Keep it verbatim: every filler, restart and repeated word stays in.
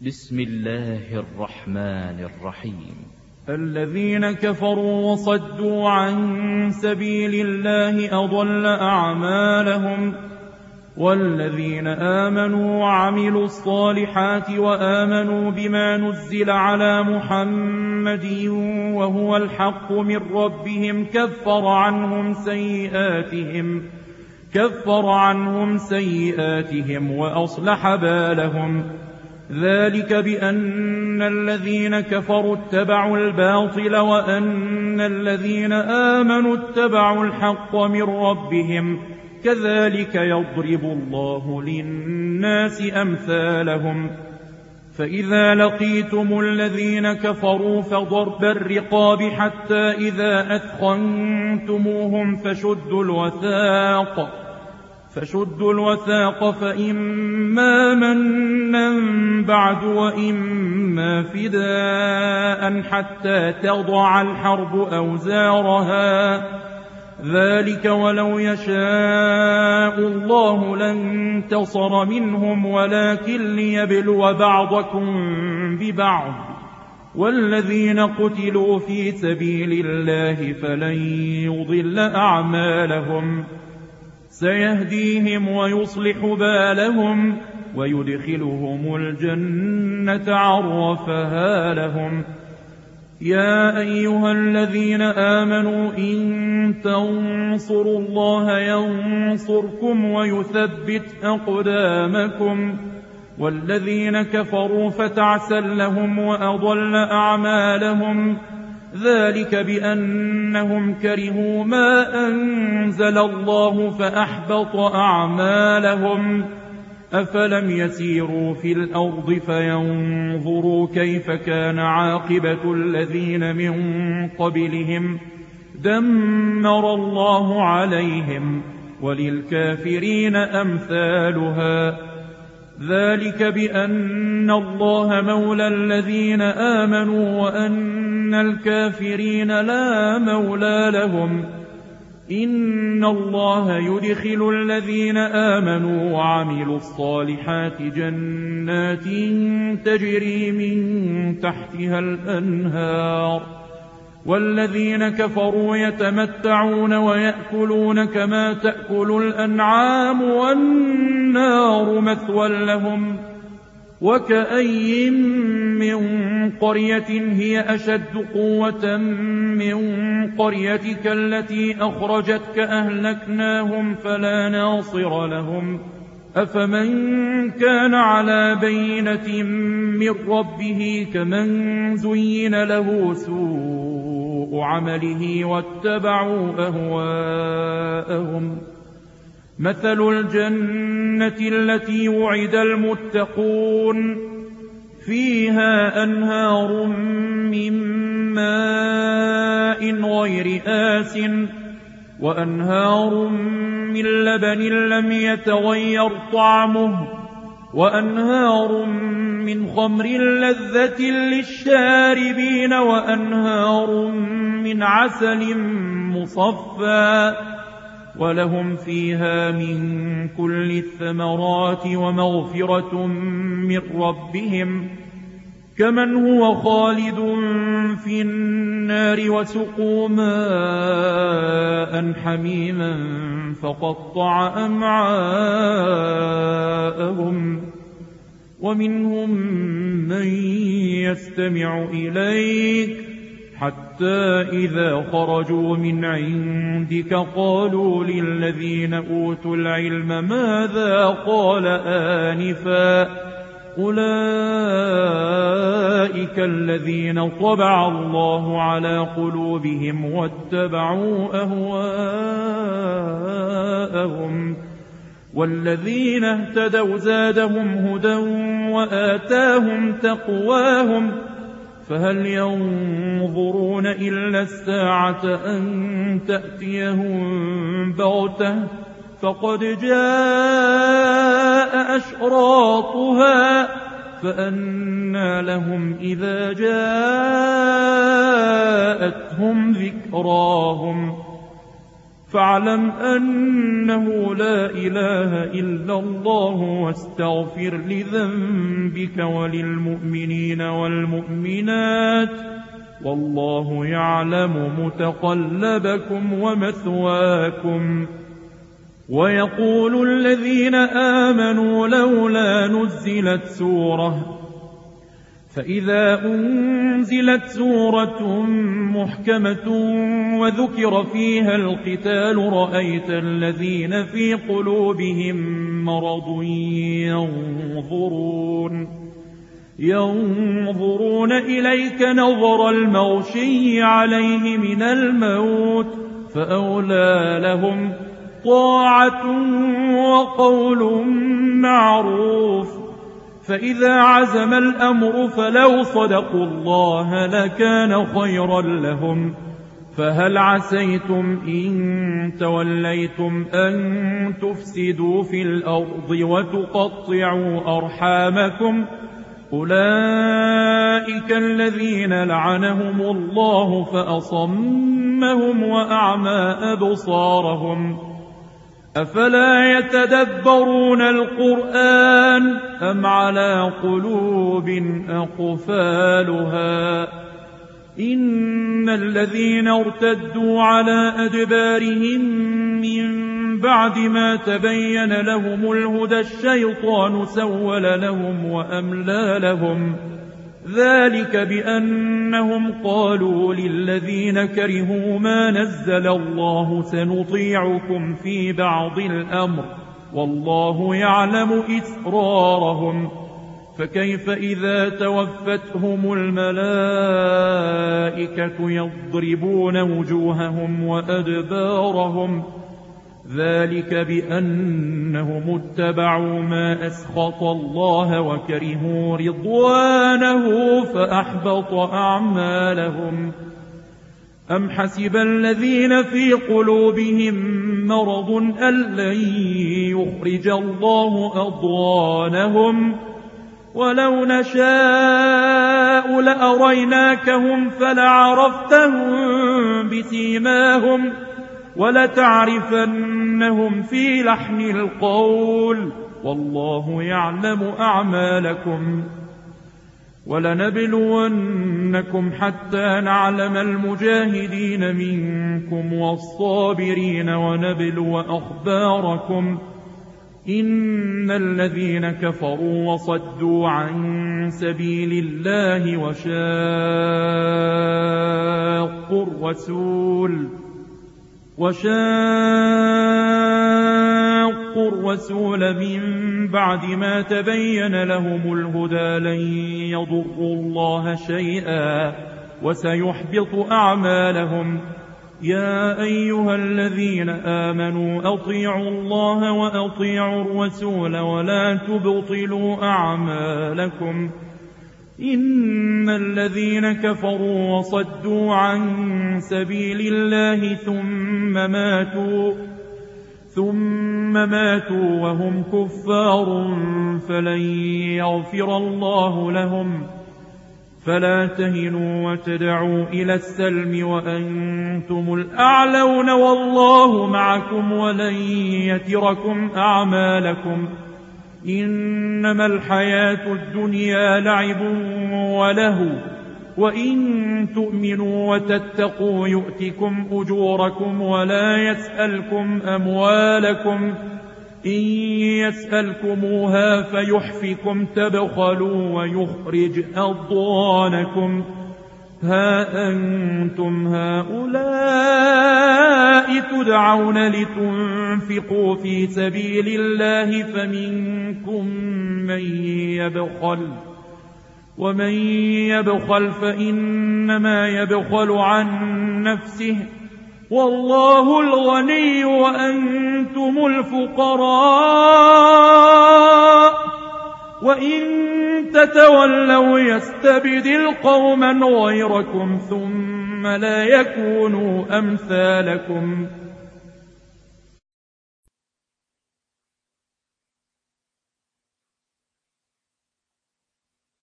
بسم الله الرحمن الرحيم. الذين كفروا وصدوا عن سبيل الله أضل أعمالهم، والذين آمنوا وعملوا الصالحات وآمنوا بما نزل على محمد وهو الحق من ربهم كفر عنهم سيئاتهم كفر عنهم سيئاتهم وأصلح بالهم. ذلك بأن الذين كفروا اتبعوا الباطل وأن الذين آمنوا اتبعوا الحق من ربهم، كذلك يضرب الله للناس أمثالهم. فإذا لقيتم الذين كفروا فضرب الرقاب حتى إذا أثخنتموهم فشدوا الوثاق فشدوا الوثاق فإما منا بعد وإما فداء حتى تضع الحرب أوزارها. ذلك ولو يشاء الله لانتصر منهم ولكن ليبلو بعضكم ببعض، والذين قتلوا في سبيل الله فلن يضل أعمالهم، سيهديهم ويصلح بالهم ويدخلهم الجنة عرفها لهم. يا أيها الذين آمنوا إن تنصروا الله ينصركم ويثبت أقدامكم، والذين كفروا فتعسا لهم وأضل أعمالهم. ذلك بأنهم كرهوا ما أنزل الله فأحبط أعمالهم. أفلم يسيروا في الأرض فينظروا كيف كان عاقبة الذين من قبلهم، دمر الله عليهم وللكافرين أمثالها. ذلك بأن الله مولى الذين آمنوا وأن الكافرين لا مولى لهم. إن الله يدخل الذين آمنوا وعملوا الصالحات جنات تجري من تحتها الأنهار، والذين كفروا يتمتعون ويأكلون كما تأكل الأنعام والنار مثوى لهم. وكأي من قرية هي أشد قوة من قريتك التي أخرجتك أهلكناهم فلا ناصر لهم. أفمن كان على بينة من ربه كمن زين له سوء عمله واتبعوا أهواءهم. مثل الجنة التي وعد المتقون فيها أنهار من ماء غير آس وأنهار من لبن لم يتغير طعمه وأنهار من خمر لذة للشاربين وأنهار من عسل مصفى ولهم فيها من كل الثمرات ومغفرة من ربهم كمن هو خالد في النار وسقوا ماء حميما فقطع أمعاءهم. ومنهم من يستمع إليك حتى إذا خرجوا من عندك قالوا للذين أوتوا العلم ماذا قال آنفا أولئك الذين طبع الله على قلوبهم واتبعوا أهواءهم. والذين اهتدوا زادهم هدى وآتاهم تقواهم. فهل ينظرون إلا الساعة أن تأتيهم بغتة فقد جاء أشراطها فأنى لهم إذا جاءتهم ذكراهم فاعلم أنه لا إله إلا الله واستغفر لذنبك وللمؤمنين والمؤمنات والله يعلم متقلبكم ومثواكم. ويقول الذين آمنوا لولا نزلت سورة فإذا أنزلت سورة محكمة وذكر فيها القتال رأيت الذين في قلوبهم مرض ينظرون ينظرون إليك نظر المغشي عليه من الموت فأولى لهم طاعة وقول معروف. فإذا عزم الأمر فلو صدقوا الله لكان خيرا لهم. فهل عسيتم إن توليتم أن تفسدوا في الأرض وتقطعوا أرحامكم أولئك الذين لعنهم الله فأصمهم وأعمى أبصارهم أفلا يتدبرون القرآن أم على قلوب أقفالها إن الذين ارتدوا على أدبارهم من بعد ما تبين لهم الهدى الشيطان سول لهم وأملى لهم ذلك بأنهم قالوا للذين كرهوا ما نزل الله سنطيعكم في بعض الأمر والله يعلم إسرارهم. فكيف إذا توفتهم الملائكة يضربون وجوههم وأدبارهم ذلك بأنهم اتبعوا ما أسخط الله وكرهوا رضوانه فأحبط أعمالهم. أم حسب الذين في قلوبهم مرض أن لن يخرج الله أضغانهم ولو نشاء لأريناكهم فلعرفتهم بسيماهم ولتعرفنهم في لحن القول والله يعلم أعمالكم. ولنبلونكم حتى نعلم المجاهدين منكم والصابرين ونبلو أخباركم إن الذين كفروا وصدوا عن سبيل الله وشاقوا الرسول وشاقوا الرسول من بعد ما تبين لهم الهدى لن يضروا الله شيئا وسيحبط أعمالهم. يا أيها الذين آمنوا أطيعوا الله وأطيعوا الرسول ولا تبطلوا أعمالكم إن الذين كفروا وصدوا عن سبيل الله ثم ماتوا ثم ماتوا وهم كفار فلن يغفر الله لهم. فلا تهنوا وتدعوا إلى السلم وأنتم الأعلون والله معكم ولن يتركم أعمالكم. إنما الحياة الدنيا لعب ولهو وإن تؤمنوا وتتقوا يؤتكم أجوركم ولا يسألكم أموالكم إن يسألكموها فيحفكم تبخلوا ويخرج أضغانكم. ها أنتم هؤلاء تدعون لتنفقوا في سبيل الله فمنكم من يبخل ومن يبخل فإنما يبخل عن نفسه والله الغني وأنتم الفقراء وإن تتولوا يستبدل قوما غيركم ثم لا يكونوا أمثالكم.